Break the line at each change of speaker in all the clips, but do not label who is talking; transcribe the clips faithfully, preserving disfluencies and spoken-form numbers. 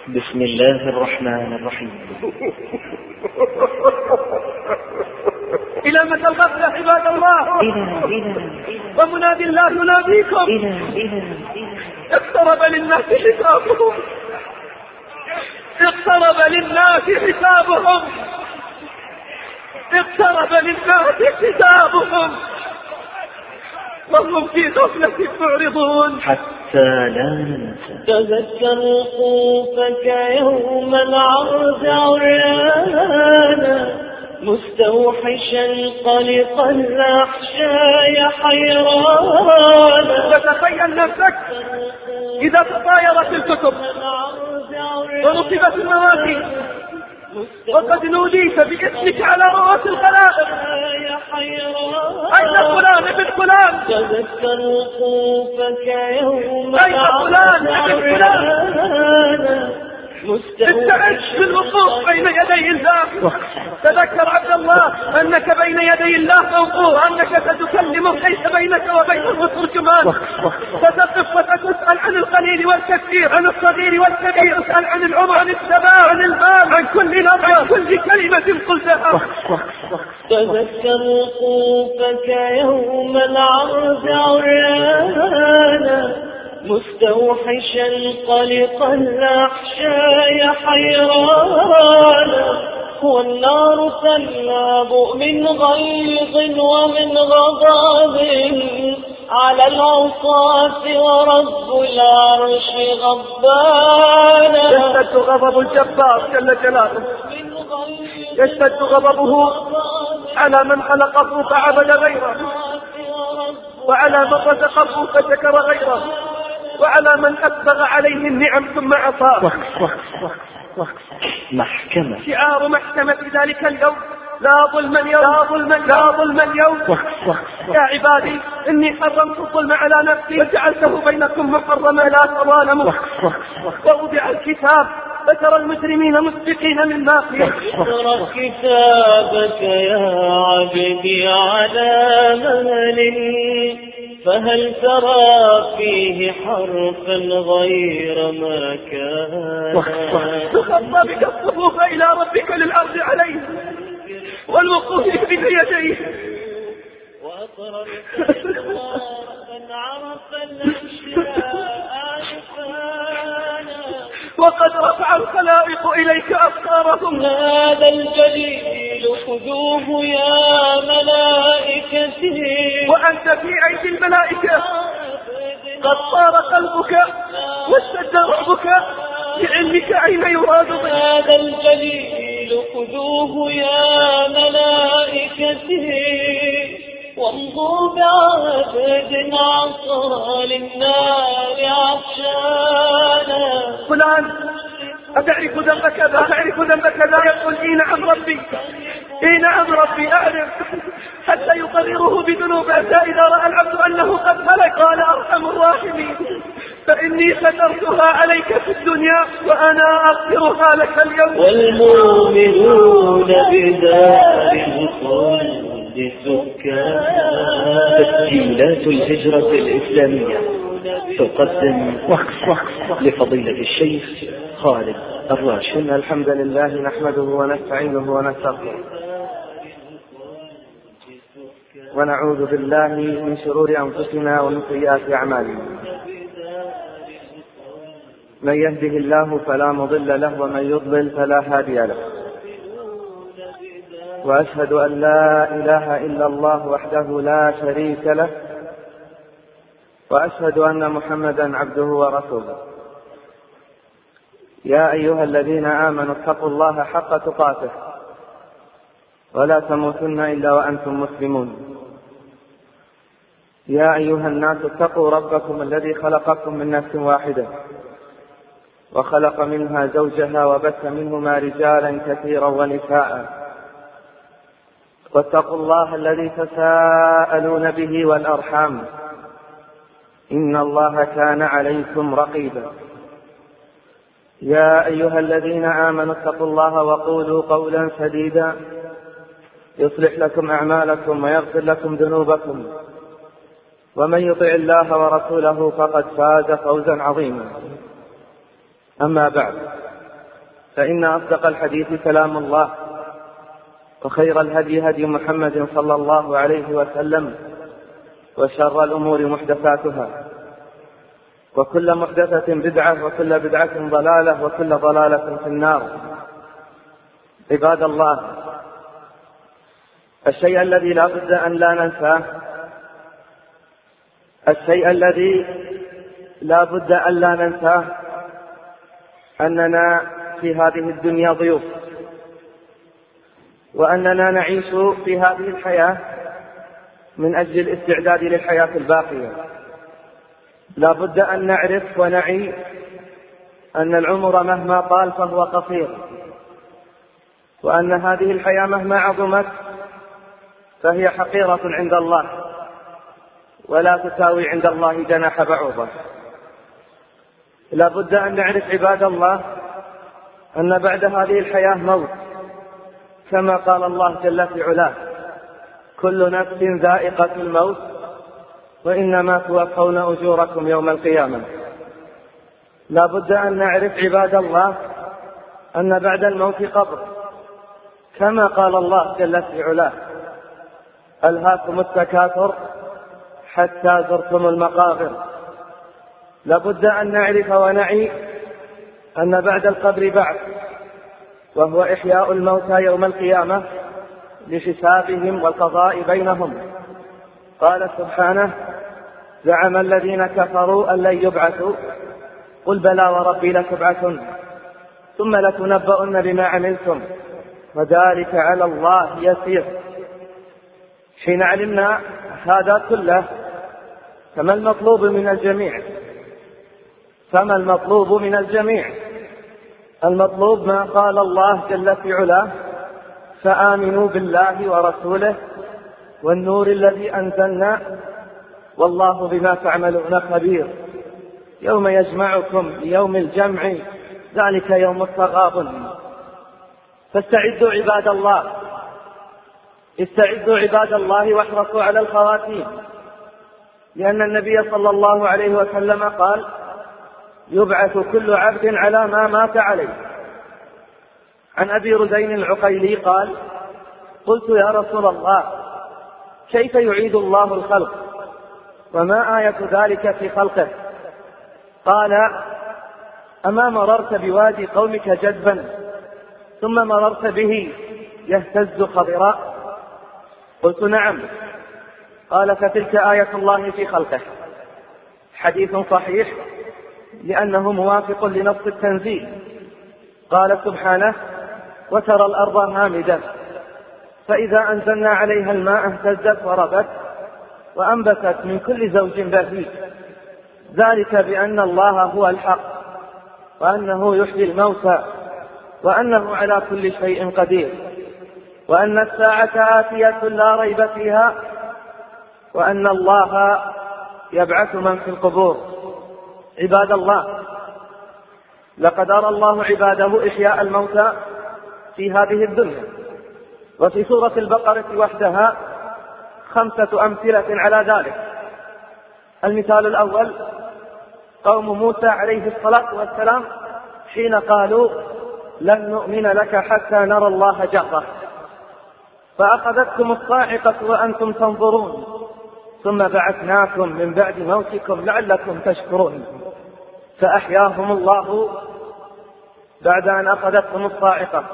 بسم الله الرحمن الرحيم.
إلى متى الغفلة عباد الله؟
إلى إلى
ومنادي الله يناديكم.
إلى إلى
اقترب للناس حسابهم، اقترب للناس حسابهم، اقترب للناس حسابهم وهم في غفلة معرضون.
حتى لا ننسى.
تذكر وقوفك يوم العرض عريانا، مستوحشا قلقا الأحشاء حيرانا.
وتخيل نفسك إذا تطايرت الكتب ونصبت المواقف وقد نوديت باسمك على رؤوس الخلائق، أين فلان ابن فلان؟
تذكر وقوفك يوم
أين فلان ابن فلان؟ استعد بالوقوف بين يدي الله. تذكر عبد الله أنك بين يدي الله موقوف، أنك ستكلمه ليس بينك وبينه ترجمان. ستقف وتسأل عن القليل والكثير، عن الصغير والكبير، تسأل عن العمر، عن الشباب، عن المال، عن كل لفظ، عن كل كلمة قلتها.
تذكر وقوفك يوم العرض عريانا، مستوحشا قلقا الأحشاء حيرانا. والنار تلاب من غيظ ومن غضب على العصاة ورب العرش غضبانا.
يشتد غضب الجبار جل جلاله، يشتد غضبه على من خلقه فعبد غيره، وعلى من رزقه فشكر غيره، وعلى من أسبغ عليه النعم ثم عصاه.
محكمة،
شعار محكمة ذلك اليوم: لا ظلم اليوم، لا ظلم لا ظلم اليوم. يا عبادي إني حرمت الظلم على نفسي وجعلته بينكم محرما لا تظالموا. ووضع الكتاب فترى المجرمين مشفقين مما فيه.
اقرأ كتابك يا عبدي على مهل، فهل ترى فيه حرفا غير ما كان.
تخطى بك الصفوف إلى ربك للعرض عليه والوقوف بين يديه.
وأقرأ من عرف الأشياء عرفانا،
وقد رفع الخلائق إليك أبصارهم.
هذا الجليل خذوه يا ملائكتي،
وأنت في أيدي الملائكة. قد صار قلبك واشتد رعبك لعلمك أين يراد بك.
هذا الجليل خذوه يا ملائكتي، وامضوا بعبد عصى للنار عطشانا.
فلان أتعرف ذنب كذا، أتعرف ذنب كذا؟ يقول إي نعم ربي، إي نعم ربي أعرف، حتى يقرره بذنوبه. إذا رأى العبد أنه قد هلك قال أرحم الراحمين فإني سترتها عليك في الدنيا وأنا أغفرها لك اليوم.
والمؤمنون بدار الخلد سكان.
تسجيلات الهجرة الإسلامية تقدم لفضيلة الشيخ خالد الراشد.
إن الحمد لله نحمده ونستعينه ونستغفره، ونعوذ بالله من شرور أنفسنا ومن سيئات أعمالنا. من يهده الله فلا مضل له، ومن يضلل فلا هادي له. وأشهد أن لا إله إلا الله وحده لا شريك له، وأشهد أن محمدا عبده ورسوله. يا أيها الذين آمنوا اتقوا الله حق تقاته ولا تموتن إلا وأنتم مسلمون. يا أيها الناس اتقوا ربكم الذي خلقكم من نفس واحدة وخلق منها زوجها وبث منهما رجالا كثيرا ونساء، واتقوا الله الذي تساءلون به والأرحام إن الله كان عليكم رقيبا. يا أيها الذين آمنوا اتقوا الله وقولوا قولا سديدا يصلح لكم أعمالكم ويغفر لكم ذنوبكم، ومن يطع الله ورسوله فقد فاز فوزا عظيما. أما بعد، فإن أصدق الحديث كلام الله، وخير الهدي هدي محمد صلى الله عليه وسلم، وشر الأمور محدثاتها، وكل محدثة بدعة، وكل بدعة ضلالة، وكل ضلالة في النار. عباد الله، الشيء الذي لا بد أن لا ننساه الشيء الذي لا بد أن لا ننساه أننا في هذه الدنيا ضيوف، وأننا نعيش في هذه الحياة من أجل الاستعداد للحياة الباقية. لا بد أن نعرف ونعي أن العمر مهما طال فهو قصير، وأن هذه الحياة مهما عظمت فهي حقيرة عند الله، ولا تساوي عند الله جناح بعوضة. لا بد أن نعرف عباد الله أن بعد هذه الحياة موت، كما قال الله جل في علاه: كل نفس ذائقة الموت وإنما توفون أجوركم يوم القيامة. لا بد أن نعرف عباد الله أن بعد الموت قبر، كما قال الله جل في علاه: ألهاكم التكاثر حتى زرتم المقابر. لا بد أن نعرف ونعي أن بعد القبر بعث، وهو إحياء الموتى يوم القيامة لحسابهم والقضاء بينهم. قال سبحانه: زعم الذين كفروا أن لن يبعثوا قل بلى وربي لتبعثن ثم لتنبؤن بما عملتم وذلك على الله يسير. حين علمنا هذا كله فما المطلوب من الجميع؟ فما المطلوب من الجميع؟ المطلوب ما قال الله جل في علاه: فآمنوا بالله ورسوله والنور الذي أنزلنا والله بما تعملون خبير. يوم يجمعكم ليوم الجمع ذلك يوم التغابن. فاستعدوا عباد الله، استعدوا عباد الله واحرصوا على الخواتيم، لأن النبي صلى الله عليه وسلم قال: يبعث كل عبد على ما مات عليه. عن أبي رزين العقيلي قال: قلت يا رسول الله، كيف يعيد الله الخلق وما آية ذلك في خلقه؟ قال: أما مررت بوادي قومك جدبا ثم مررت به يهتز خضراء؟ قلت نعم. قال: فتلك آية الله في خلقه. حديث صحيح لأنه موافق لنص التنزيل. قال سبحانه: وترى الأرض هامدة فإذا أنزلنا عليها الماء اهتزت وربت وأنبتت من كل زوج بهيج، ذلك بأن الله هو الحق وأنه يحيي الموتى وأنه على كل شيء قدير وأن الساعة آتية لا ريب فيها وأن الله يبعث من في القبور. عباد الله، لقد أرى الله عباده إحياء الموتى في هذه الدنيا، وفي سورة البقرة وحدها خمسة أمثلة على ذلك. المثال الأول قوم موسى عليه الصلاة والسلام حين قالوا: لن نؤمن لك حتى نرى الله جهرة، فأخذتكم الصاعقة وأنتم تنظرون ثم بعثناكم من بعد موتكم لعلكم تشكرون، فأحياهم الله بعد أن أخذتهم الصاعقة.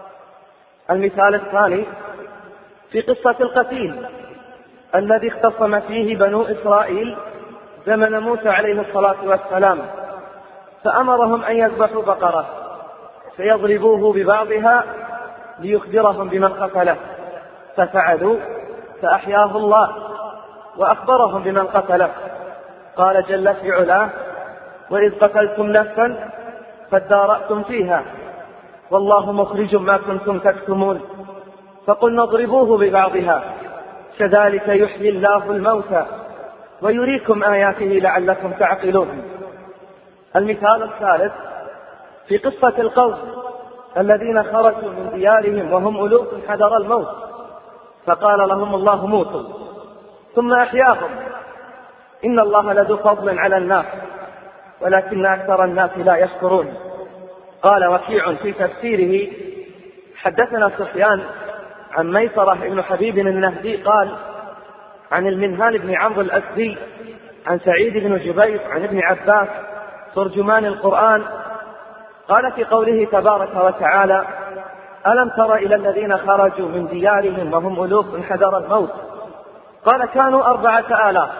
المثال الثاني في قصة القتيل الذي اختصم فيه بنو إسرائيل زمن موسى عليه الصلاة والسلام، فأمرهم أن يذبحوا بقرة فيضربوه ببعضها ليخبرهم بمن قتله، ففعلوا فأحياه الله وأخبرهم بمن قتله. قال جل في علاه: وإذ قتلتم نفسا فادارأتم فيها والله مخرج ما كنتم تكتمون فقلنا اضربوه ببعضها كذلك يحيي الله الموتى ويريكم آياته لعلكم تعقلون. المثال الثالث في قصة القوم الذين خرجوا من ديارهم وهم ألوف حذر الموت، فقال لهم الله موتوا ثم أحياهم. إن الله لذو فضل على الناس ولكن أكثر الناس لا يشكرون. قال وكيع في تفسيره: حدثنا سفيان عن ميسرة بن حبيب النهدي قال عن المنهال بن عمرو الأسدي عن سعيد بن جبير عن ابن عباس ترجمان القرآن قال في قوله تبارك وتعالى: ألم تر إلى الذين خرجوا من ديارهم وهم ألوف حذر الموت؟ قال كانوا أربعة آلاف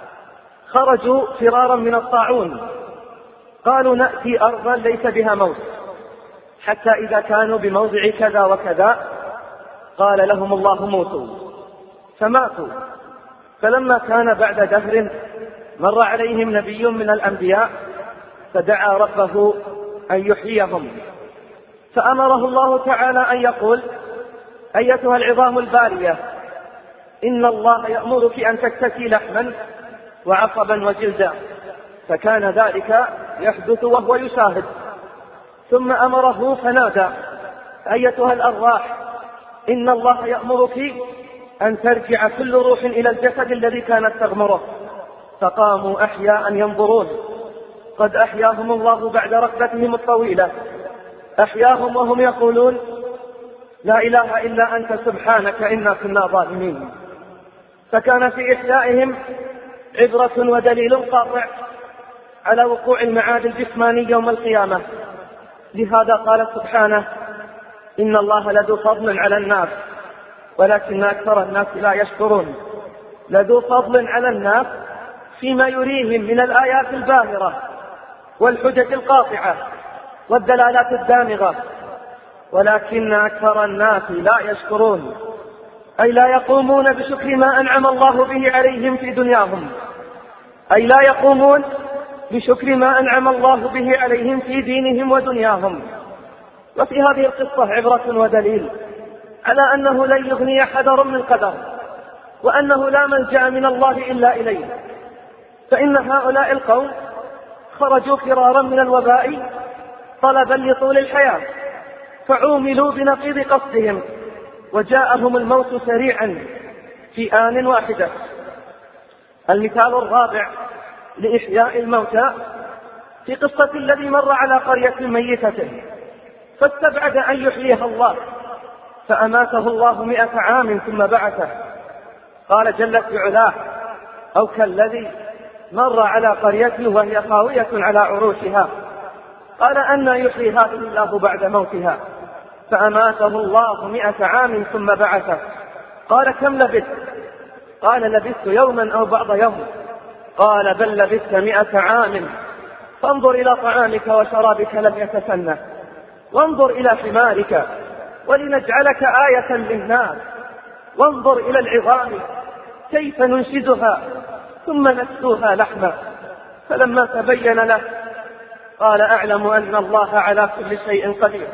خرجوا فرارا من الطاعون، قالوا نأتي أرضا ليس بها موت، حتى إذا كانوا بموضع كذا وكذا قال لهم الله موتوا، فماتوا. فلما كان بعد دهر مر عليهم نبي من الأنبياء فدعا ربه أن يحييهم، فأمره الله تعالى أن يقول: أيتها العظام البالية، إن الله يأمرك أن تكتسي لحما وعصبا وجلدا، فكان ذلك يحدث وهو يشاهد. ثم أمره فنادى: أيتها الأرواح، إن الله يأمرك أن ترجع كل روح إلى الجسد الذي كانت تغمره، فقاموا أحياء ينظرون، قد أحياهم الله بعد ركبتهم الطويلة، أحياهم وهم يقولون: لا إله إلا أنت سبحانك إنا كنا ظالمين. فكان في إحيائهم عبرة ودليل قاطع على وقوع المعاد الجسماني يوم القيامة. لهذا قال سبحانه: إن الله لذو فضل على الناس ولكن أكثر الناس لا يشكرون. لذو فضل على الناس فيما يريهم من الآيات الباهرة والحجج القاطعة والدلالات الدامغة، ولكن أكثر الناس لا يشكرون، أي لا يقومون بشكر ما أنعم الله به عليهم في دنياهم، أي لا يقومون بشكر ما أنعم الله به عليهم في دينهم ودنياهم. وفي هذه القصة عبرة ودليل على أنه لن يغني حذر من قدر، وأنه لا ملجأ من الله إلا إليه. فإن هؤلاء القوم خرجوا فرارا من الوباء طلبا لطول الحياة، فعوملوا بنقيض قصدهم، وجاءهم الموت سريعا في آن واحدة. المثال الرابع لإحياء الموتى في قصة الذي مر على قرية ميتة فاستبعد أن يحييها الله، فأماته الله مئة عام ثم بعثه. قال جل في علاه: أو كالذي مر على قرية وهي خاوية على عروشها قال أنى يحيي هذه الله بعد موتها، فأماته الله مئة عام ثم بعثه. قال كم لبثت؟ قال لبثت يوما أو بعض يوم. قال بل لبثت مئة عام، فانظر إلى طعامك وشرابك لم يتسنى، وانظر إلى حمارك ولنجعلك آية للناس، وانظر إلى العظام كيف ننشدها ثم نكسوها لحما. فلما تبين له قال أعلم أن الله على كل شيء قدير.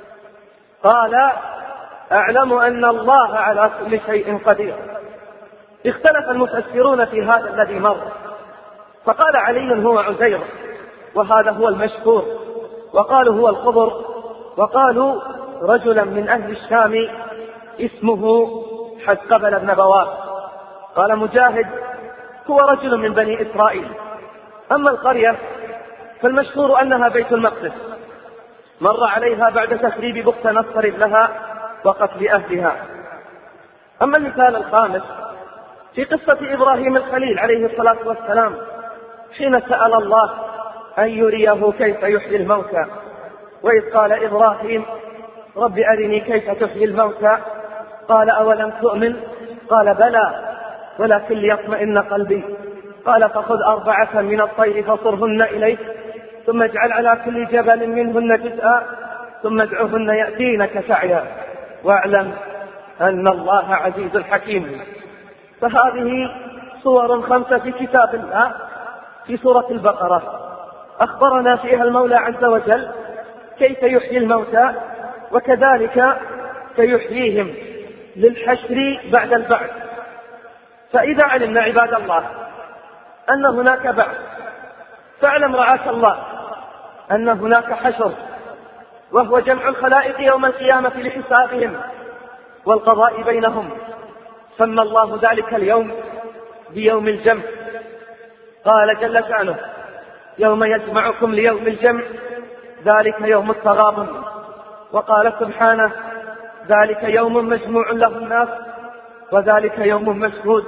قال أعلم أن الله على كل شيء قدير. اختلف المفسرون في هذا الذي مر، فقال علي هو عزير، وهذا هو المشهور، وقالوا هو الخضر، وقالوا رجلا من أهل الشام اسمه حزقبل بن بواب. قال مجاهد هو رجل من بني إسرائيل. أما القرية فالمشهور أنها بيت المقدس، مر عليها بعد تخريب بخت نصر لها وقتل أهلها. أما المثال الخامس في قصة إبراهيم الخليل عليه الصلاة والسلام حين سأل الله أن يريه كيف يحيي الموتى، وإذ قال إبراهيم رب أرني كيف تحيي الموتى، قال أولم تؤمن؟ قال بلى ولكن ليطمئن قلبي. قال فخذ أربعة من الطير فصرهن إليك، ثم اجعل على كل جبل منهن جزءا، ثم ادعهن يأتينك سعيا، واعلم أن الله عزيز حكيم. فهذه صور خمسة في كتاب الله في سورة البقرة أخبرنا فيها المولى عز وجل كيف يحيي الموتى، وكذلك سيحييهم للحشر بعد البعث. فإذا علمنا عباد الله أن هناك بعث، فاعلم رعاك الله أن هناك حشر، وهو جمع الخلائق يوم القيامة لحسابهم والقضاء بينهم. سمى الله ذلك اليوم بيوم الجمع. قال جل شأنه يوم يجمعكم ليوم الجمع ذلك يوم التغابن. وقال سبحانه ذلك يوم مجموع له الناس وذلك يوم مشهود.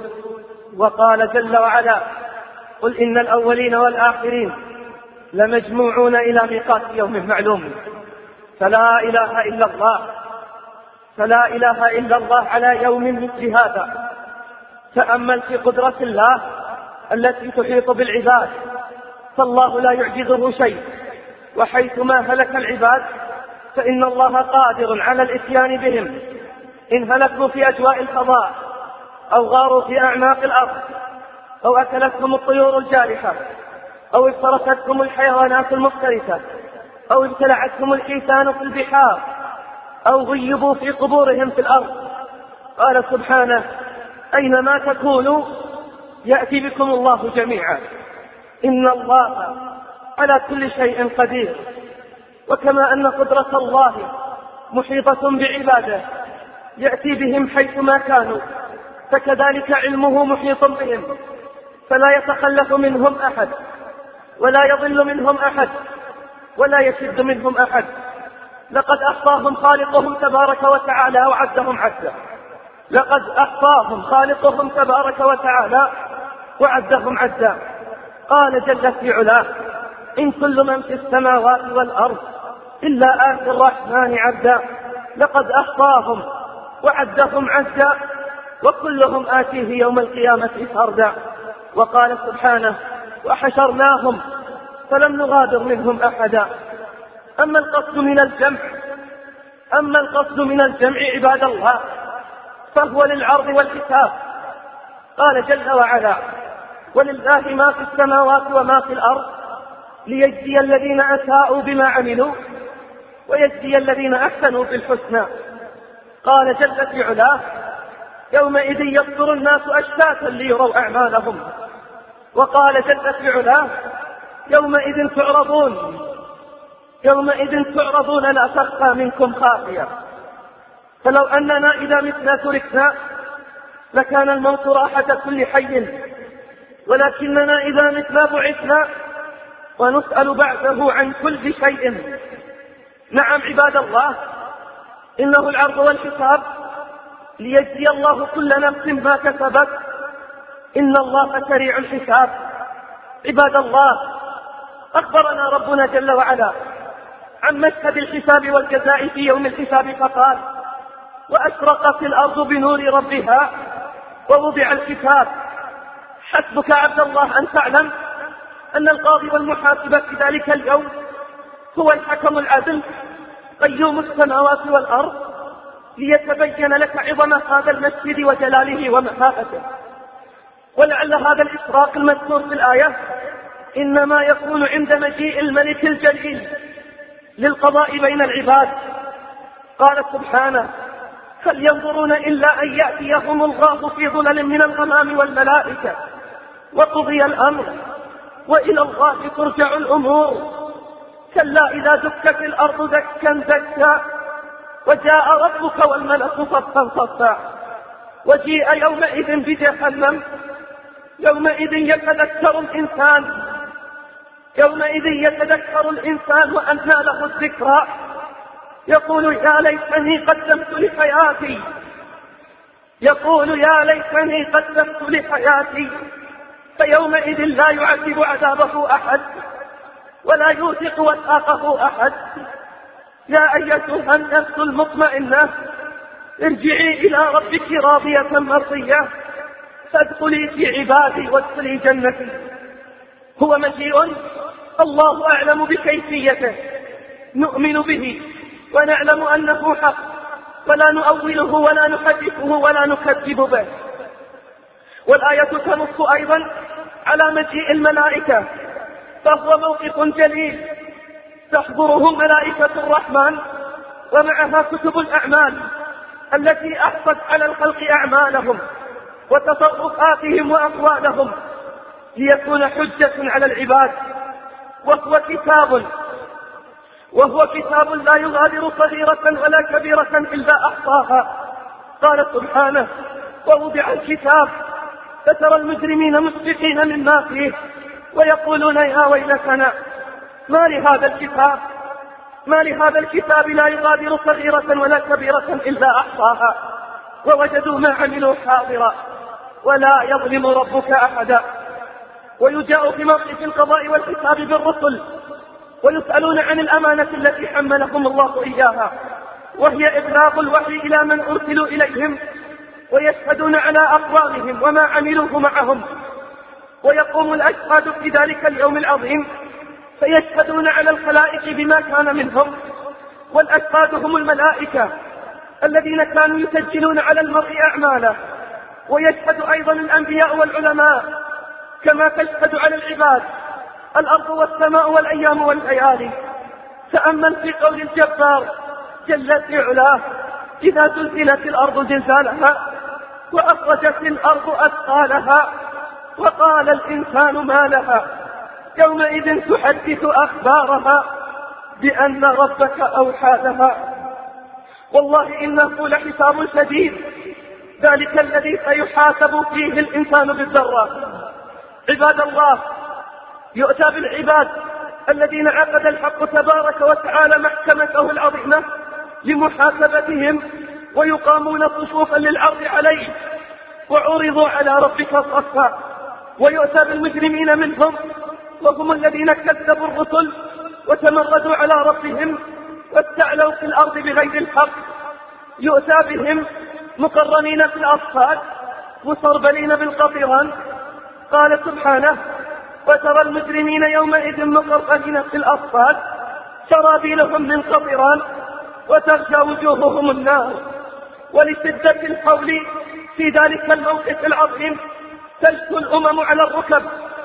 وقال جل وعلا قل إن الأولين والآخرين لمجموعون إلى ميقات يوم معلوم. فلا إله إلا الله فلا إله إلا الله على يوم مثل هذا. تأمل في قدرة الله التي تحيط بالعباد، فالله لا يعجزه شيء، وحيثما هلك العباد فإن الله قادر على الإتيان بهم، إن هلكوا في أجواء الفضاء أو غاروا في أعماق الأرض أو أكلتهم الطيور الجارحة أو افترستهم الحيوانات المفترسة أو ابتلعتهم الحيتان في البحار أو غيبوا في قبورهم في الأرض. قال سبحانه أينما تكونوا يأتي بكم الله جميعا إن الله على كل شيء قدير. وكما أن قدرة الله محيطة بعباده يأتي بهم حيثما كانوا، فكذلك علمه محيط بهم فلا يتخلف منهم أحد ولا يضل منهم أحد ولا يشد منهم أحد. لقد أحصاهم خالقهم تبارك وتعالى وعدهم عدا لقد أحصاهم خالقهم تبارك وتعالى وعدهم عدا. قال جل في علاه إن كل من في السماوات والأرض إلا آتي الرحمن عبدا لقد أحصاهم وعدهم عدا وكلهم آتيه يوم القيامة فردا. وقال سبحانه وحشرناهم فلم نغادر منهم أحدا. أما القصد من الجمع أما القصد من الجمع عباد الله فهو للعرض والحساب. قال جل وعلا ولله ما في السماوات وما في الأرض ليجزي الذين أساءوا بما عملوا ويجزي الذين أحسنوا بالحسنى. قال جل في علاه يومئذ يصدر الناس أشتاتا ليروا أعمالهم. وقال جل في علاه يومئذ تعرضون يومئذ تعرضون لا تخفى منكم خافية. فلو أننا إذا متنا تركنا لكان الموت راحة كل حي، ولكننا إذا متنا بعثنا ونسأل بعده عن كل شيء. نعم عباد الله إنه العرض والحساب ليجزي الله كل نفس ما كسبت إن الله سريع الحساب. عباد الله أخبرنا ربنا جل وعلا عن مشهد الحساب والجزاء في يوم الحساب فقال وأشرقت الأرض بنور ربها ووضع الكتاب. حسبك عبد الله أن تعلم أن القاضي والمحاسب في ذلك اليوم هو الحكم العدل قيوم السماوات والأرض، ليتبين لك عظم هذا المسجد وجلاله ومهابته. ولعل هذا الإشراق المذكور في الآية إنما يكون عند مجيء الملك الجليل للقضاء بين العباد. قال سبحانه هل ينظرون إلا أن يأتيهم الله في ظلل من الغمام والملائكة وقضي الأمر وإلى الله ترجع الأمور. كلا إذا دكت الأرض دكا دكا وجاء ربك والملك صفا صفا وجيء يومئذ بجهنم يومئذ يتذكر الإنسان يومئذ يتذكر الإنسان وأنى له الذكرى يقول يا ليتني قدمت لحياتي يقول يا ليتني قدمت لحياتي فيومئذ لا يعذب عذابه أحد ولا يوثق وثاقه أحد. يا أيتها النفس المطمئنة ارجعي إلى ربك راضية مرضية فادخلي في عبادي وادخلي جنتي. هو مجيء الله أعلم بكيفيته، نؤمن به ونعلم أنه حق ولا نؤوله ولا نحدثه ولا نكذب به. والآية تنص أيضا على مجيء الملائكة، فهو موقف جليل تحضره ملائكة الرحمن ومعها كتب الأعمال التي أحصت على الخلق أعمالهم وتصرفاتهم وأقوالهم ليكون حجة على العباد. وهو كتاب وهو كتاب لا يغادر صغيرة ولا كبيرة إلا أحصاها. قال سبحانه ووضع الكتاب فترى المجرمين مشفقين مما فيه ويقولون يا ويلتنا ما لهذا الكتاب
ما لهذا الكتاب لا يغادر صغيرة ولا كبيرة إلا أحصاها ووجدوا ما عملوا حاضرا ولا يظلم ربك أحدا. ويجاء في موقف القضاء والحساب بالرسل ويسألون عن الأمانة التي حملهم الله إياها، وهي إبلاغ الوحي إلى من أرسلوا إليهم، ويشهدون على أقوالهم وما عملوه معهم. ويقوم الأشهاد في ذلك اليوم العظيم فيشهدون على الخلائق بما كان منهم، والأشهاد هم الملائكة الذين كانوا يسجلون على المرء أعماله. ويشهد أيضا الأنبياء والعلماء كما تشهد على العباد الأرض والسماء والأيام والليالي. تأمل في قول الجبار جل في علاه: إذا زلزلت الأرض زلزالها وأخرجت الأرض أثقالها وقال الإنسان ما لها يومئذ تحدث أخبارها بأن ربك أوحى لها. والله إنه لحساب شديد، ذلك الذي سيحاسب فيه الإنسان بالذرة. عباد الله، يؤتى بالعباد الذين عقد الحق تبارك وتعالى محكمته العظيمة لمحاسبتهم ويقامون صفوفا للعرض عليه وعرضوا على ربك صفا. ويؤتى بالمجرمين منهم وهم الذين كذبوا الرسل وتمردوا على ربهم واستعلوا في الأرض بغير الحق. يؤتى بهم مقرنين في الأصفاد مسربلين بالقطران. قال سبحانه: وترى المجرمين يومئذ مقرنين في الأصفاد سرابيلهم من قطران وتغشى وجوههم النار. ولشدة الحول في ذلك الموقف العظيم تجثو الأمم على الركب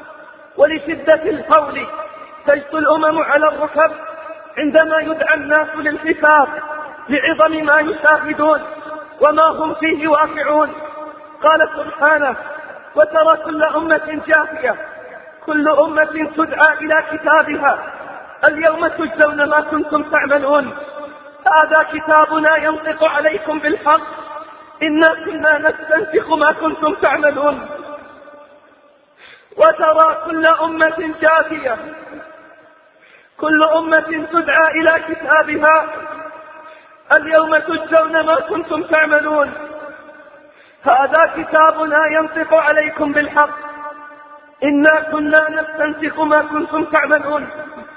ولشدة الحول تجثو الأمم على الركب عندما يدعى الناس للحساب لعظم ما يشاهدون وما هم فيه واقعون. قال سبحانه: وترى كل أمة جاثية كل أمة تدعى إلى كتابها اليوم تجزون ما كنتم تعملون هذا كتابنا ينطق عليكم بالحق إنا كنا نستنسخ ما كنتم تعملون. وترى كل أمة جاثية كل أمة تدعى إلى كتابها اليوم تجزون ما كنتم تعملون هذا كتابنا ينطق عليكم بالحق إنا كنا نستنسخ ما كنتم تعملون.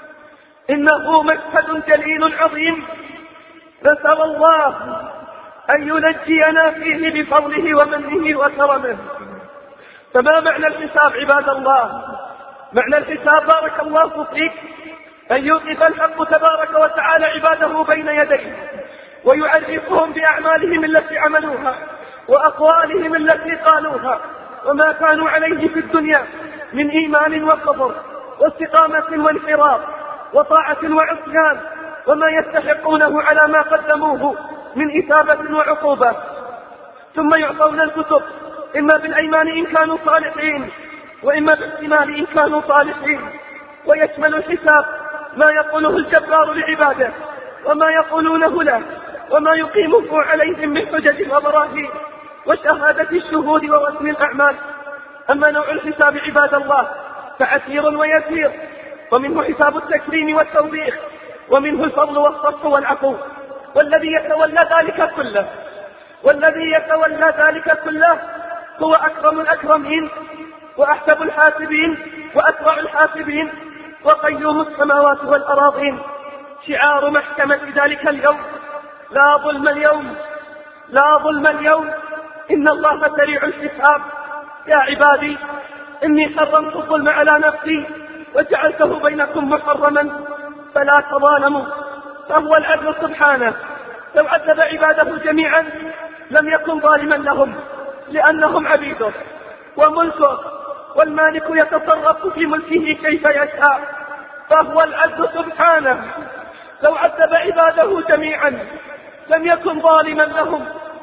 إنه مشهد جليل عظيم نسأل الله أن ينجينا فيه بفضله ومنه وكرمه. فما معنى الحساب عباد الله؟ معنى الحساب بارك الله فيك أن يوقف الحق تبارك وتعالى عباده بين يديه ويعرفهم بأعمالهم التي عملوها وأقوالهم التي قالوها وما كانوا عليه في الدنيا من إيمان وصبر واستقامة وانحراف وطاعة وعصيان وما يستحقونه على ما قدموه من إثابة وعقوبة. ثم يعطون الكتب إما بالأيمان إن كانوا صالحين وإما بالشمال إن كانوا صالحين. ويشمل الحساب ما يقوله الجبار لعباده وما يقولونه له وما يقيمه عليهم من حجج وبراهين وشهادة الشهود ورسم الأعمال. أما نوع الحساب عباد الله فعسير ويسير، ومنه حساب التكريم والتوبيخ، ومنه الفضل والصفح والعفو. والذي يتولى ذلك كله والذي يتولى ذلك كله هو أكرم الأكرمين وأحسب الحاسبين وأسرع الحاسبين وقيوم السماوات والأراضين. شعار محكمة ذلك اليوم: لا ظلم اليوم لا ظلم اليوم إن الله سريع الحساب. يا عبادي إني حرمت الظلم على نفسي وجعلته بينكم محرما فلا تظالموا. فهو العدل سبحانه، لو عذب عباده جميعا لم يكن ظالما لهم لأنهم عبيده وملكه، والمالك يتصرف في ملكه كيف يشاء. فهو العدل سبحانه، لو عذب عباده جميعا لم يكن ظالما لهم.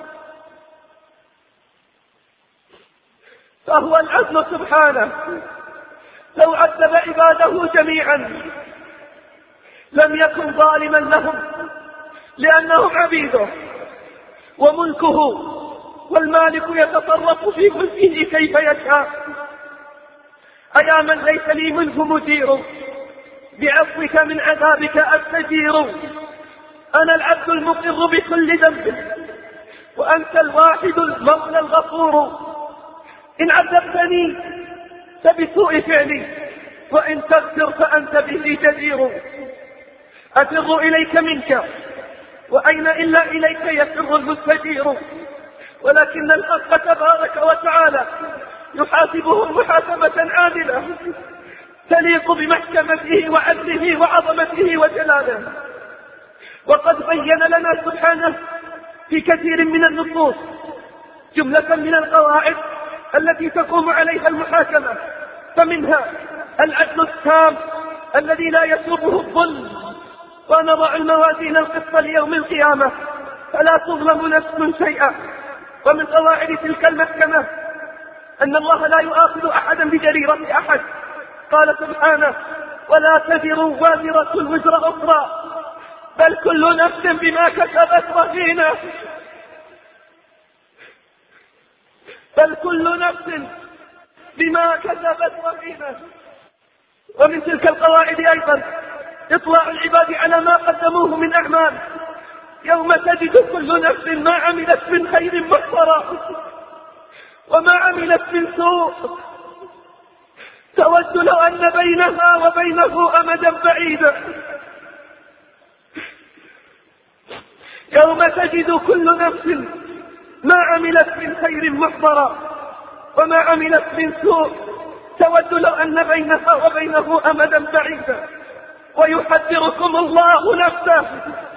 فهو العدل سبحانه، لو عذب عباده جميعا لم يكن ظالما لهم لأنهم عبيده وملكه، والمالك يتصرف في ملكه كيف يشاء. أيا من ليس لي منه مدير بعفوك من عذابك أستجير. أنا العبد المقر بكل ذنب وأنت الواحد المولى الغفور. إن عذبتني فبسوء فعلي وإن تغفر فأنت به جدير. أفر إليك منك وأين إلا إليك يفر المستجير. ولكن الحق تبارك وتعالى يحاسبهم محاسبة عادلة تليق بمحكمته وعدله وعظمته وجلاله. وقد بين لنا سبحانه في كثير من النصوص جملة من القواعد التي تقوم عليها المحاكمة، فمنها العدل التام الذي لا يسوغه الظلم. ونضع الموازين القسط ليوم القيامة فلا تظلم نفس شيئا. ومن قواعد تلك المحكمة أن الله لا يؤاخذ أحدا بجريرة أحد. قال سبحانه: ولا تزر وازرة وزر أخرى بل كل نفس بما كسبت رهينة بل كل نفس بما كسبت رهينة. ومن تلك القواعد أيضا إطلاع العباد على ما قدموه من أعمال، يوم تجد كل نفس ما عملت من خير محضرا وما عملت من سوء تود لو أن بينها وبينه أمدا بعيدا. يوم تجد كل نفس ما عملت من خير محضرا وما عملت من سوء تود لو أن بينها وبينه أمدا بعيدا. ويحذركم الله نفسه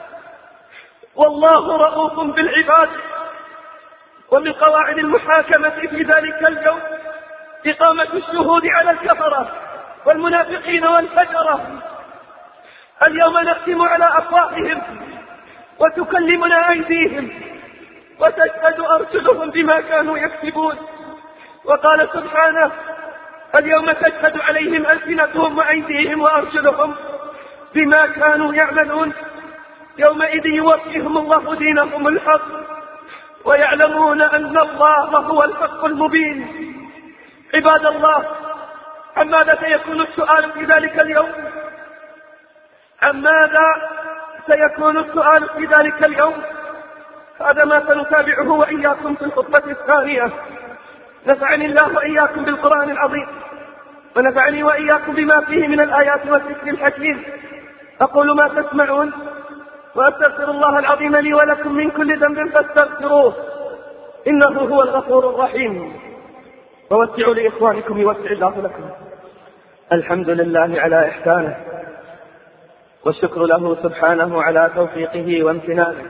والله رؤوف بالعباد. ومن قواعد المحاكمة في ذلك اليوم إقامة الشهود على الكفرة والمنافقين والفجرة. اليوم نختم على أفواههم وتكلمنا أيديهم وتشهد أرجلهم بما كانوا يكسبون. وقال سبحانه: اليوم تشهد عليهم ألسنتهم وأيديهم وأرجلهم بما كانوا يعملون. يومئذ يوفيهم الله دينهم الحق ويعلمون أن الله هو الحق المبين. عباد الله، عن ماذا سيكون السؤال في ذلك اليوم؟ عن ماذا سيكون السؤال في ذلك اليوم؟ هذا ما سنتابعه وإياكم في الخطبة الثانية. نفعني الله وإياكم بالقرآن العظيم ونفعني وإياكم بما فيه من الآيات والذكر الحكيم. أقول ما تسمعون وأستغفر الله العظيم لي ولكم من كل ذنب فاستغفروه إنه هو الغفور الرحيم. ووسعوا لإخوانكم يوسع الله لكم. الحمد لله على إحسانه والشكر له سبحانه على توفيقه وامتنانه.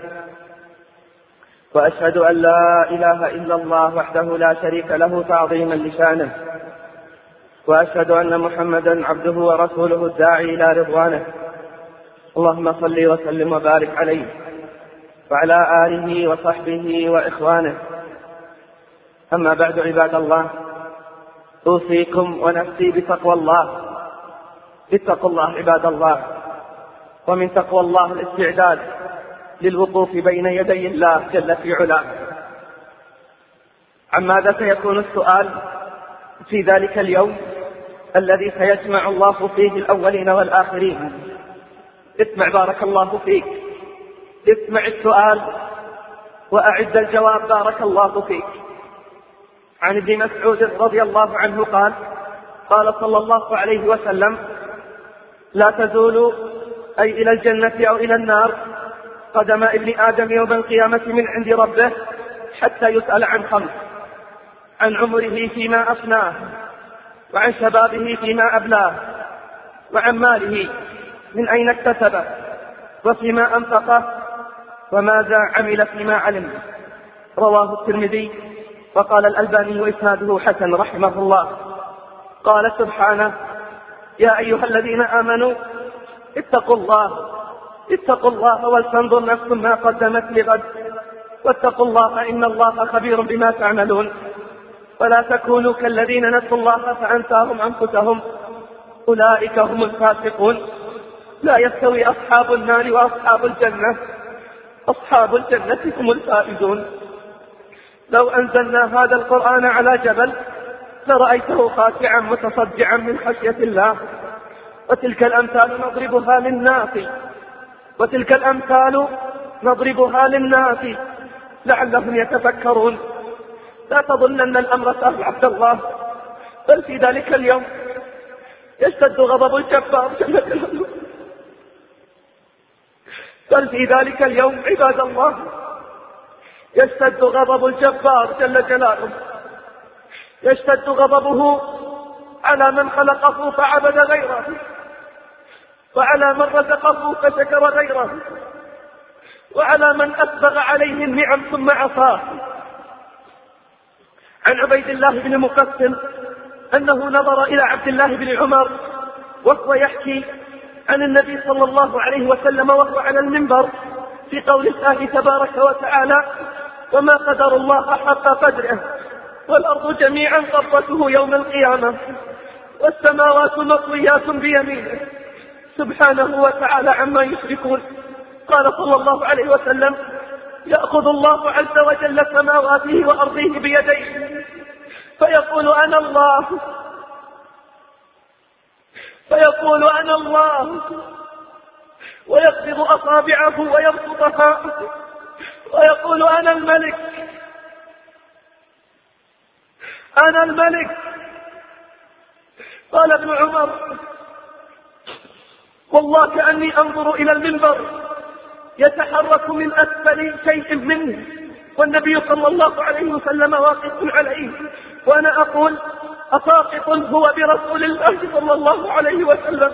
وأشهد أن لا إله إلا الله وحده لا شريك له تعظيما لشانه. وأشهد أن محمدا عبده ورسوله الداعي إلى رضوانه. اللهم صل وسلم وبارك عليه وعلى آله وصحبه وإخوانه. أما بعد، عباد الله، أوصيكم ونفسي بتقوى الله. اتقوا الله عباد الله. ومن تقوى الله الاستعداد للوقوف بين يدي الله جل في علاه. عن ماذا سيكون السؤال في ذلك اليوم الذي سيجمع الله فيه الأولين والآخرين؟ اسمع بارك الله فيك، اسمع السؤال وأعد الجواب بارك الله فيك. عن ابن مسعود رضي الله عنه قال: قال صلى الله عليه وسلم: لا تزول أي إلى الجنة أو إلى النار قدم ابن آدم يوم القيامة من عند ربه حتى يسأل عن خمس: عن عمره فيما أفناه، وعن شبابه فيما أبلاه، وعن ماله من أين اكتسبه، وفيما أنفقه، وماذا عمل فيما علم. رواه الترمذي. وقال الألباني وإسناده حسن رحمه الله. قال سبحانه: يا أيها الذين آمنوا اتقوا الله اتقوا الله ولتنظر نفس ما قدمت لغد واتقوا الله إن الله خبير بما تعملون. ولا تكونوا كالذين نسوا الله فأنساهم أنفسهم أولئك هم الفاسقون. لا يستوي أصحاب النار وأصحاب الجنة أصحاب الجنة هم الفائزون. لو أنزلنا هذا القرآن على جبل لرأيته خاشعا متصدعا من خشية الله. وتلك الأمثال نضربها للناس وتلك الأمثال نضربها للناس لعلهم يتفكرون. لا تظنن الأمر سهل عبد الله، بل في ذلك اليوم يشتد غضب الجبار جل جلاله. بل في ذلك اليوم عباد الله يشتد غضب الجبار جل جلاله، يشتد غضبه على من خلقه فعبد غيره، وعلى من رزقه فشكر غيره، وعلى من أسبغ عليه النعم ثم عصاه. عن عبيد الله بن مقسم أنه نظر إلى عبد الله بن عمر وهو يحكي عن النبي صلى الله عليه وسلم وهو على المنبر في قول الله تبارك وتعالى: وما قدر الله حق قدره والأرض جميعا قبضته يوم القيامة والسماوات مطويات بيمينه سبحانه وتعالى عما يشركون. قال صلى الله عليه وسلم: يأخذ الله عز وجل سماواته وأرضه بيديه فيقول أنا الله، فيقول أنا الله، ويقبض أصابعه ويبسطها ويقول أنا الملك، أنا الملك. قال ابن عمر: والله كأني أنظر إلى المنبر يتحرك من أسفل شيء منه والنبي صلى الله عليه وسلم واقف عليه، وأنا أقول: أساقط هو برسول الله صلى الله عليه وسلم.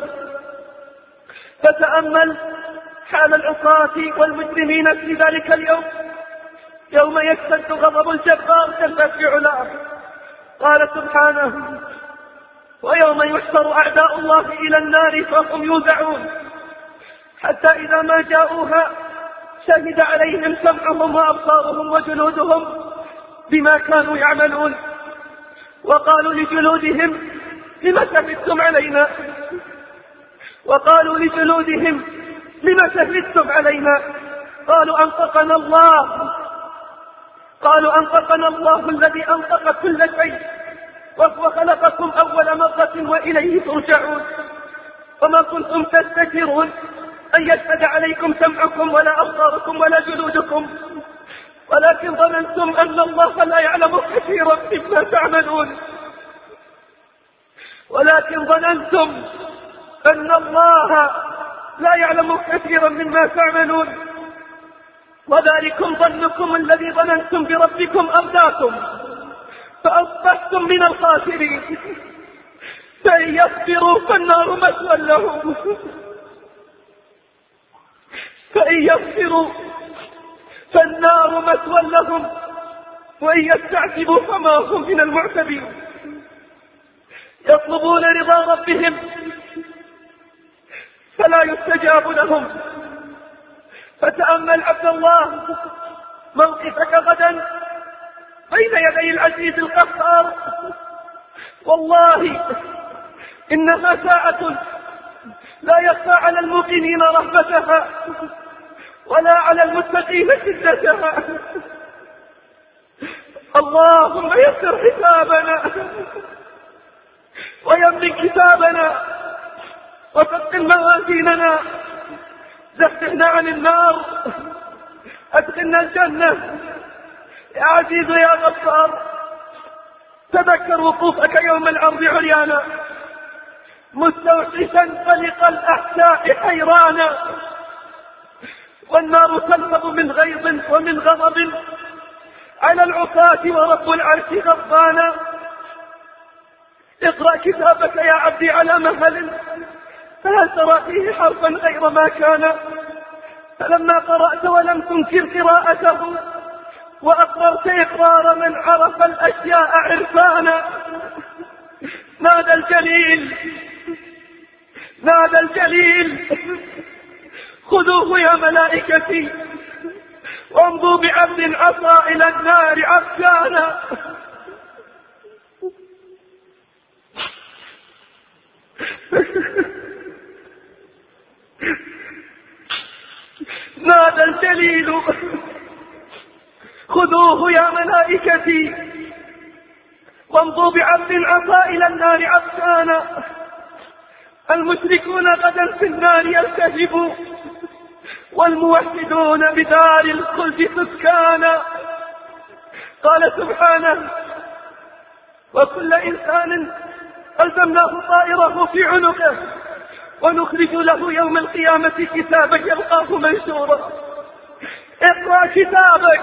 فتأمل حال العصاة والمجرمين في ذلك اليوم، يوم يشتد غضب الجبار جل في علاه. قال سبحانه: ويوم يحشر أعداء الله إلى النار فهم يوزعون حتى إذا ما جاءوها شهد عليهم سمعهم وأبصارهم وجلودهم بما كانوا يعملون، وقالوا لجلودهم لما شهدتم علينا، وقالوا لجلودهم لما شهدتم علينا، قالوا أنطقنا الله، قالوا أنطقنا الله الذي أنطق كل شيء وهو خلقكم أول مرة وإليه ترجعون، وما كنتم تستكبرون أن يشهد عليكم سمعكم ولا أبصاركم ولا جلودكم، ولكن ظننتم أن الله لا يعلم كثيرا مما تعملون، ولكن ظننتم أن الله لا يعلم كثيرا مما تعملون، وذلكم ظنكم الذي ظننتم بربكم أرداكم فأصبحتم من الخاسرين. فإن يصبروا فالنار مثوى لهم، فإن يصبروا فالنار مثوى لهم وإن يستعتبوا فما هم من المعتبين. يطلبون رضا ربهم فلا يستجاب لهم. فتأمل عبد الله موقفك غدا بين يدي العزيز القهار، والله إنها ساعة لا يخفى على الموقنين رهبتها ولا على المتقين شدتها. اللهم يسر حسابنا ويمن كتابنا وثقل موازيننا، زحزحنا عن النار، أدخلنا الجنة يا عزيز يا غفار. تذكر وقوفك يوم العرض عريانا مستوحشا خلق الأحشاء حيرانا، والنار تلهب من غيظ ومن غضب على العصاة ورب العرش غضبانا. اقرأ كتابك يا عبدي على مهل، فهل ترى فيه حرفا غير ما كان؟ فلما قرأت ولم تنكر قراءته وأقررت إقرار من عرف الأشياء عرفانا، نادى الجليل، نادى الجليل: خذوه يا ملائكتي وامضوا بعبد عصى إلى النار عصانا. نادى الجليل: خذوه يا ملائكتي وامضوا بعبد عصى إلى النار عصانا. المشركون غدا في النار يلتهبون، والموحدون بدار الخلد سكانا. قال سبحانه: وكل إنسان ألزمناه طائره في عنقه ونخرج له يوم القيامة كتابا يلقاه منشورا. اقرأ كتابك،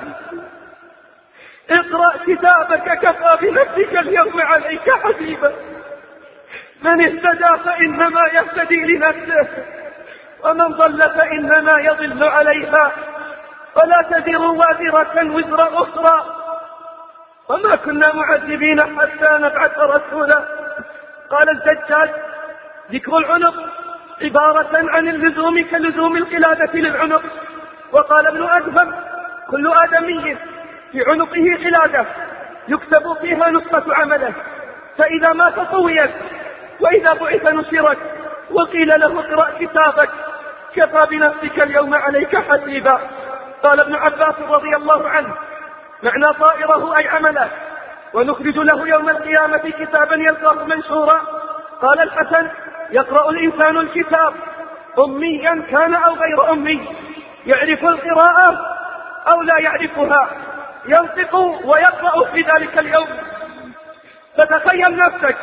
اقرأ كتابك، كفى بنفسك اليوم عليك حسيبا. من اهتدى فإنما يهتدي لنفسه، ومن ضل فإنما يضل عليها، ولا تزر وازرة وزر أخرى، وما كنا معذبين حتى نبعث رسولا. قال الزجاج: ذكر العنق عبارة عن اللزوم كلزوم القلادة للعنق. وقال ابن أدهم: كل آدمي في عنقه قلادة يكتب فيها نسخة عمله، فإذا مات طويت، وإذا بعث نشرت، وقيل له: اقرأ كتابك، كفى بنفسك اليوم عليك حسيبا. قال ابن عباس رضي الله عنه: معنى طائره أي عمله، ونخرج له يوم القيامة كتابا يلقاه منشورا. قال الحسن: يقرأ الإنسان الكتاب أميا كان أو غير أمي، يعرف القراءة أو لا يعرفها، ينطق ويقرأ في ذلك اليوم. فتخيل نفسك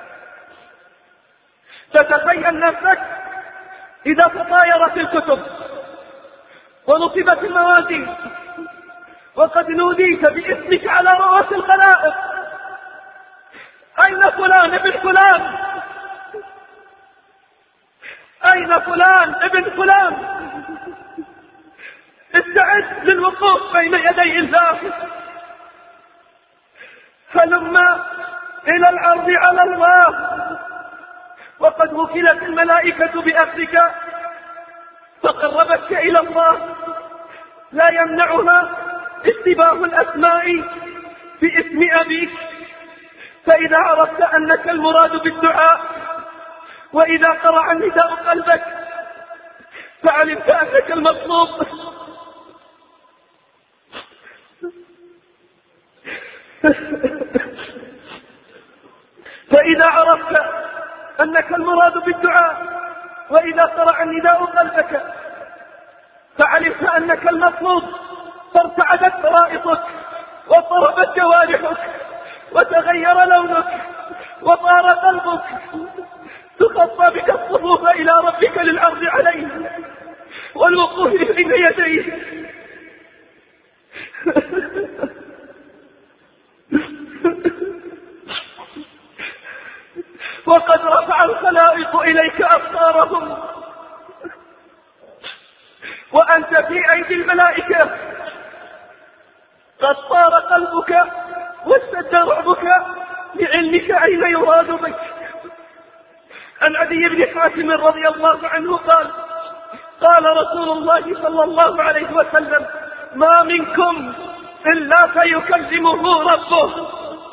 تتخيل نفسك إذا تطايرت الكتب ونصبت الموازين وقد نوديت باسمك على رؤوس الخلائق: أين فلان ابن فلان؟ أين فلان ابن فلان؟ استعد للوقوف بين يدي الله. فلما إلى العرض على الله، وقد وكلت الملائكة بأخذك فقربتك إلى الله، لا يمنعها اشتباه الأسماء في اسم أبيك. فإذا عرفت أنك المراد بالدعاء، وإذا قرع النداء قلبك، فعلمت أنك المطلوب. فإذا عرفت أنك المراد بالدعاء، وإذا قرع النداء قلبك، فعلمت أنك المطلوب، فارتعدت فرائصك واضطربت جوارحك وتغير لونك وطار قلبك، تخطى بك الصفوف إلى ربك للعرض عليه والوقوف بين يديه. وقد رفع الخلائق إليك أبصارهم وأنت في أيدي الملائكة، قد طار قلبك واشتد رعبك لعلمك أين يراد بك. عن عدي بن حاتم رضي الله عنه قال: قال رسول الله صلى الله عليه وسلم: ما منكم إلا سيكلمه ربه،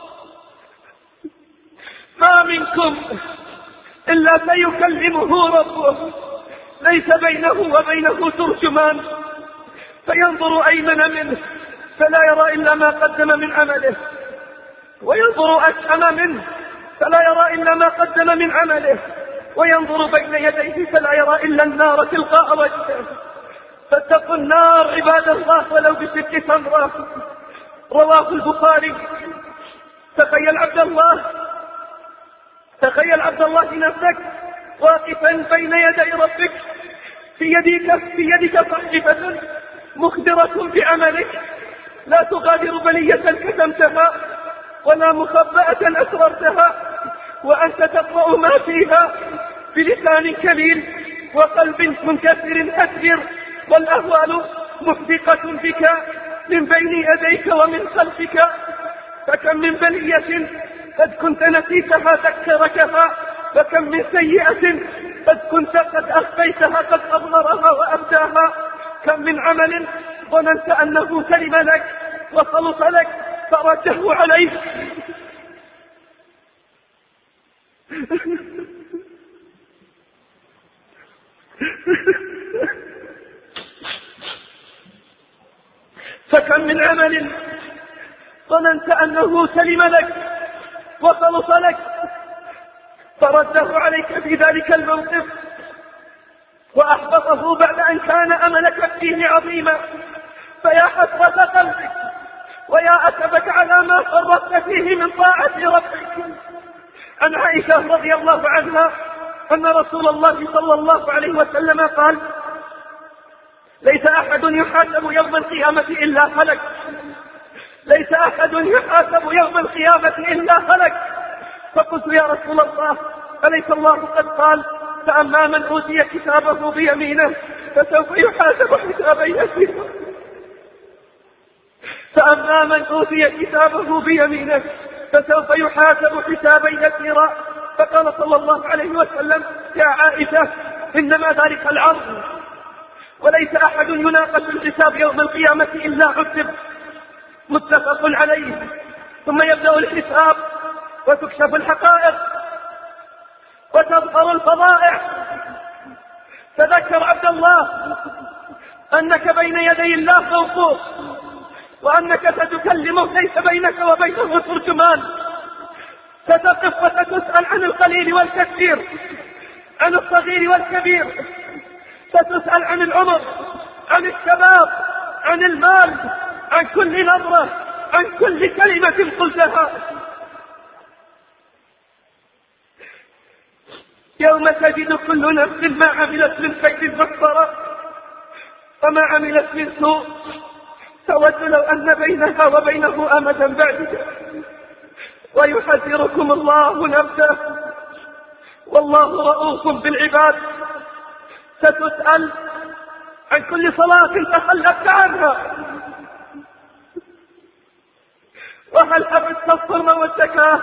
ما منكم إلا سيكلمه ربه، ليس بينه وبينه ترجمان، فينظر أيمن منه فلا يرى إلا ما قدم من عمله، وينظر أشأم منه فلا يرى إلا ما قدم من عمله، وينظر بين يديه فلا يرى إلا النار تلقاء وجهه. فاتقوا النار عباد الله ولو بشق تمرة. رواه البخاري. تخيل عبد الله تخيل عبد الله نفسك واقفا بين يدي ربك، في يدك في يدك صحيفة مخبرة بعملك، لا تغادر بلية كتمتها ولا مخبأة أسررتها، وأنت تقرأ ما فيها بلسان كليل وقلب منكسر أسر، والأهوال محدقة بك من بين يديك ومن خلفك. فكم من بلية قد كنت نسيتها ذكركها، فكم من سيئة قد كنت قد أخفيتها قد أظهرها وأبداها. كم من عمل ظننت أنه سلم لك وخلص لك فرده عليه. فكم من عمل ظننت أنه سلم لك وخلص لك فرده عليك في ذلك الموقف وأحبطه بعد أن كان أملك فيه عظيما. فيا حسرة قلبك ويا أسفك على ما فرطت فيه من طاعة ربك. عن عائشة رضي الله عنها أن رسول الله صلى الله عليه وسلم قال: ليس أحد يحاسب يوم القيامة إلا هلك، ليس أحد يحاسب يوم القيامة إلا هلك. فقلت: يا رسول الله، أليس الله قد قال: فأما من أوتي كتابه بيمينه فسوف يحاسب حسابا يسيرا، فأما من أوتي كتابه بيمينه فسوف يحاسب حسابا يسيرا. فقال صلى الله عليه وسلم: يا عائشة، إنما ذلك العرض، وليس أحد يناقش الحساب يوم القيامة إلا عذب. متفق عليه. ثم يبدأ الحساب وتكشف الحقائق وتظهر الفضائح. تذكر عبد الله أنك بين يدي الله موقوف، وأنك ستكلمه ليس بينك وبينه ترجمان. ستقف وستسأل عن القليل والكثير، عن الصغير والكبير. ستسأل عن العمر، عن الشباب، عن المال، عن كل نظرة، عن كل كلمة قلتها. يوم تجد كل نفس ما عملت من خير محضرا وما عملت من سوء تود لو أن بينها وبينه أمدا بعيدا. ويحذركم الله نفسه والله رؤوف بالعباد. ستسأل عن كل صلاة تخلفت عنها، وهل حفظت الصرم والزكاة،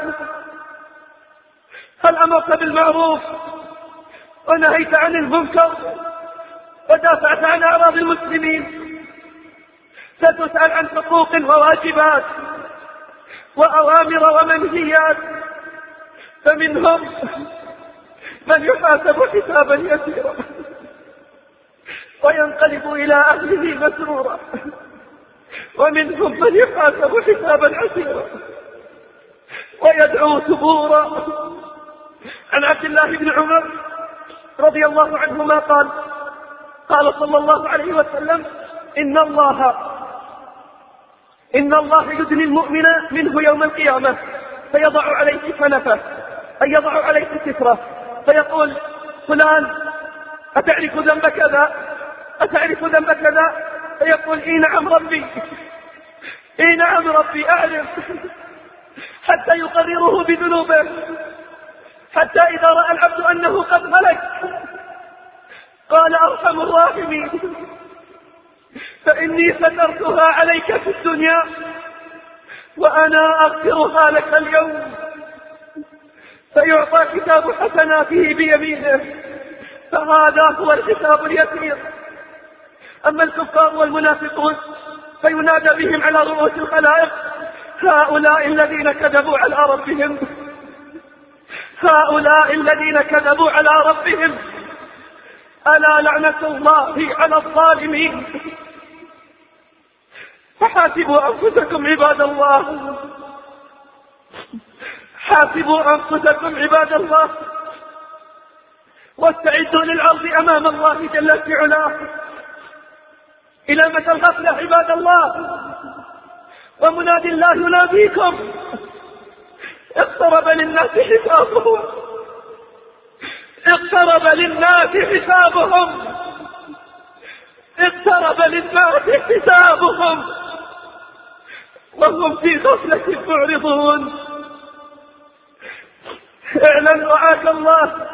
هل أمرت بالمعروف ونهيت عن المنكر ودافعت عن أعراض المسلمين. ستسأل عن حقوق وواجبات وأوامر ومنهيات. فمنهم من يحاسب حسابا يسيرا وينقلب إلى أهله مسرورا، ومنهم من يحاسب حسابا عسيرا ويدعو ثبورا. عن عبد الله بن عمر رضي الله عنهما قال: قال صلى الله عليه وسلم: إن الله إن الله يدني المؤمن منه يوم القيامة فيضع عليه كنفه، أي يضع عليه ستره، فيقول: فلان أتعرف ذنب كذا؟ أتعرف ذنب كذا؟ فيقول: إي نعم ربي، إي نعم ربي أعرف، حتى يقرره بذنوبه، حتى إذا رأى العبد أنه قد هلك قال: أرحم الراحمين، فإني سترتها عليك في الدنيا وأنا أغفرها لك اليوم. فيعطى كتاب حسناته بيمينه، فهذا هو الحساب اليسير. أما الكفار والمنافقون فينادى بهم على رؤوس الخلائق: هؤلاء الذين كذبوا على ربهم، هؤلاء الذين كذبوا على ربهم، ألا لعنة الله على الظالمين. فحاسبوا أنفسكم عباد الله، حاسبوا أنفسكم عباد الله، واستعدوا للعرض أمام الله جل في علاه. إلى متى الغفلة عباد الله؟ ومنادي الله يناديكم: اقترب للناس حسابهم، اقترب للناس حسابهم، اقترب للناس حسابهم وهم في غفلة معرضون. اعلم رعاك الله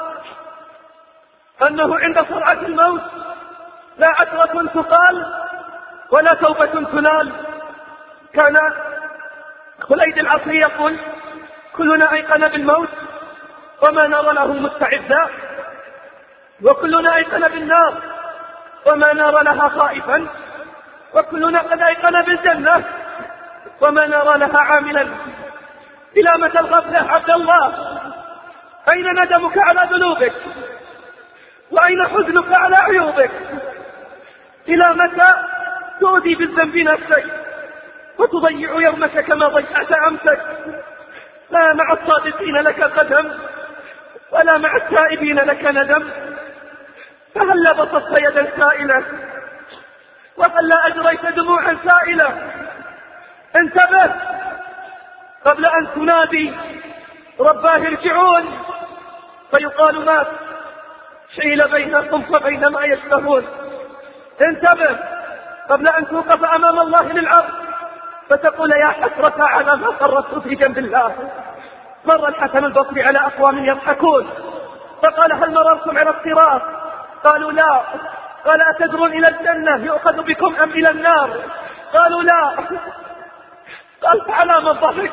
أنه عند صرعة الموت لا عثرة تقال ولا توبة تنال. كان خليد العصري يقول: كلنا أيقن بالموت وما نرى له مستعدا، وكلنا أيقن بالنار وما نرى لها خائفا، وكلنا قد أيقن بالجنة وما نرى لها عاملا. إلى متى الغفلة عبد الله؟ أين ندمك على ذنوبك؟ وأين حزنك على عيوبك؟ إلى متى تؤذي بالذنب نفسك وتضيع يومك كما ضيعت أمسك؟ لا، مع الصادقين لك قدم، ولا مع التائبين لك ندم. فهلا بسطت يدا سائلة وهلا أجريت دموعا سائلة. انتبه قبل أن تنادي رباه ارجعون فيقال مات، حيل بينكم وبين ما يشتهون. انتبه قبل أن توقف أمام الله للعرض فتقول يا حسرة على ما فرطت في جنب الله. مر الحسن البصري على أقوام يضحكون فقال هل مررتم على الصراط؟ قالوا لا. قال أتدرون إلى الجنة يؤخذ بكم أم إلى النار؟ قالوا لا. قال فعلى من ضحك؟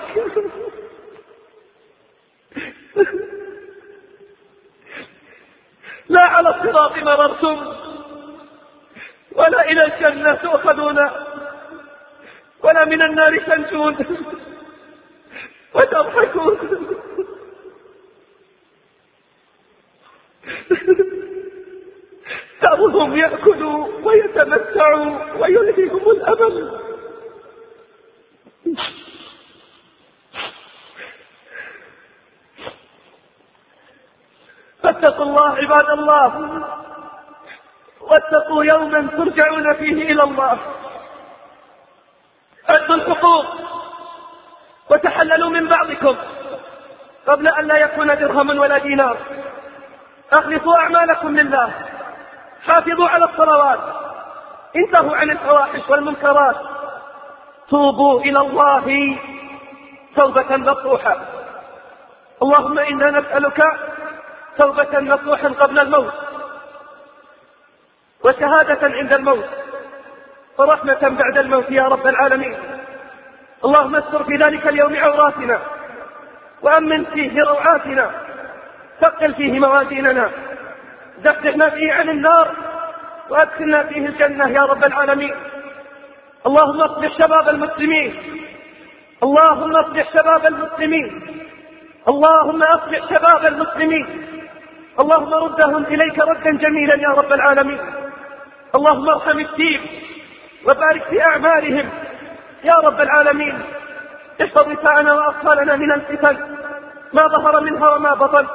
لا على الصراط مررتم ولا إلى الجنة تؤخذون ولا من النار تنجون وتضحكون. ترهم يأكلوا ويتمتعوا ويلهيهم الأمل. فاتقوا الله عباد الله، واتقوا يوما ترجعون فيه إلى الله. أدوا الحقوق وتحللوا من بعضكم قبل أن لا يكون درهم ولا دينار. أخلصوا أعمالكم لله، حافظوا على الصلوات، انتهوا عن الفواحش والمنكرات، توبوا إلى الله توبة نصوحة. اللهم إنا نسألك توبة نصوحا قبل الموت وشهادة عند الموت ورحمة بعد الموت يا رب العالمين. اللهم استر في ذلك اليوم عوراتنا وأمن فيه روعاتنا، ثقل فيه موازيننا، زحزحنا فيه عن النار وأدخلنا فيه الجنة يا رب العالمين. اللهم اصلح شباب المسلمين، اللهم اصلح شباب المسلمين، اللهم اصلح شباب المسلمين، اللهم ردهم إليك ردا جميلا يا رب العالمين. اللهم ارحم الشيب وبارك في أعمالهم يا رب العالمين. احفظ نساءنا وأطفالنا من الفتن ما ظهر منها وما بطن.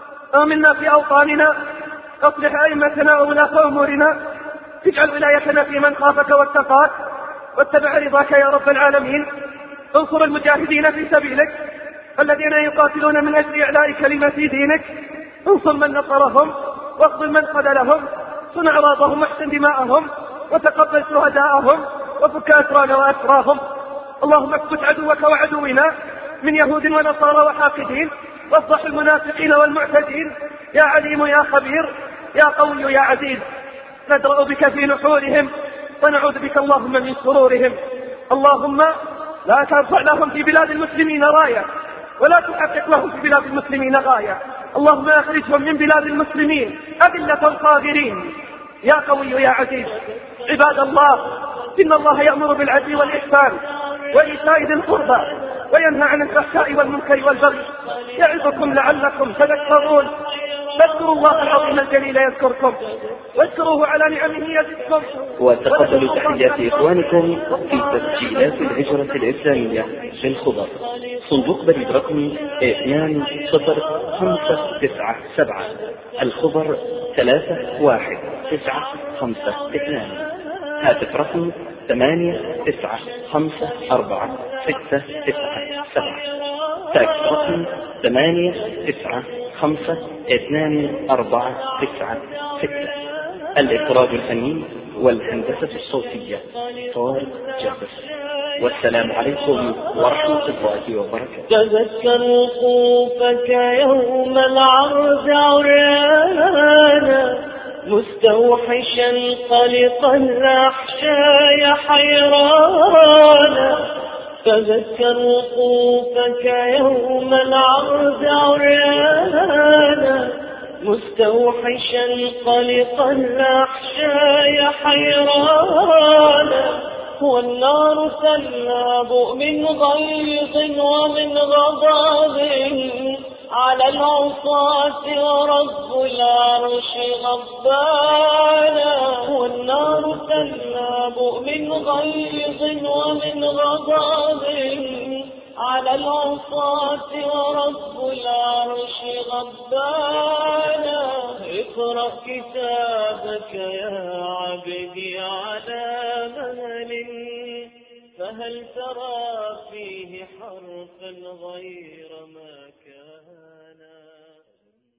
آمنا في أوطاننا، اصلح أئمتنا وولاة أمورنا، اجعل ولايتنا في من خافك واتقاك واتبع رضاك يا رب العالمين. انصر المجاهدين في سبيلك الذين يقاتلون من أجل إعلاء كلمة دينك. انصر من نصرهم واخذل من خذلهم، صن أعراضهم واحسن دماءهم وتقبل شهداءهم وفك أسرانا وأسراهم. اللهم اكبت عدوك وعدونا من يهود ونصارى وحاقدين، وافضح المنافقين والمعتدين يا عليم يا خبير يا قوي يا عزيز. ندرأ بك في نحورهم ونعوذ بك اللهم من شرورهم. اللهم لا ترفع لهم في بلاد المسلمين راية ولا تحقق لهم في بلاد المسلمين غاية. اللهم اخرجهم من بلاد المسلمين أذلة صاغرين يا قوي يا عزيز. عباد الله، إن الله يأمر بالعدل والإحسان وإيتاء ذي القربى وينهى عن الفحشاء والمنكر والبغي يعظكم لعلكم تذكرون. فاذكروا الله العظيم الجليل يذكركم واذكروه على نعمه يزدكم.
وتقبلوا تحيات إخوانكم في تسجيلات الهجرة الإسلامية بالخضر. صندوق بريد رقمي اثنان صفر خمسة تسعة سبعة، الخضر ثلاثة واحد تسعة خمسة اثنان. هاتف رقم ثمانية تسعة خمسة أربعة ستة تسعة سبعة. فاكس رقم ثمانية تسعة خمسة اثنان أربعة تسعة ستة. الإخراج الفني والهندسة الصوتية طارق جابر. والسلام عليكم ورحمة الله وبركاته.
تذكر وقوفك يوم العرض عريانا، مستوحشا قلقا الأحشاء حيرانا. تذكر وقوفك يوم العرض عريانا، مستوحشا قلقا الأحشاء حيرانا. والنار تلاب من غيظ ومن غضب على العصاة ورب العرش غضبانا. والنار تلاب من غيظ ومن غضب على العصاة ورب العرش غضبانا. اقرأ كتابك يا عبدي على مهل، فهل ترى فيه حرفا غير ما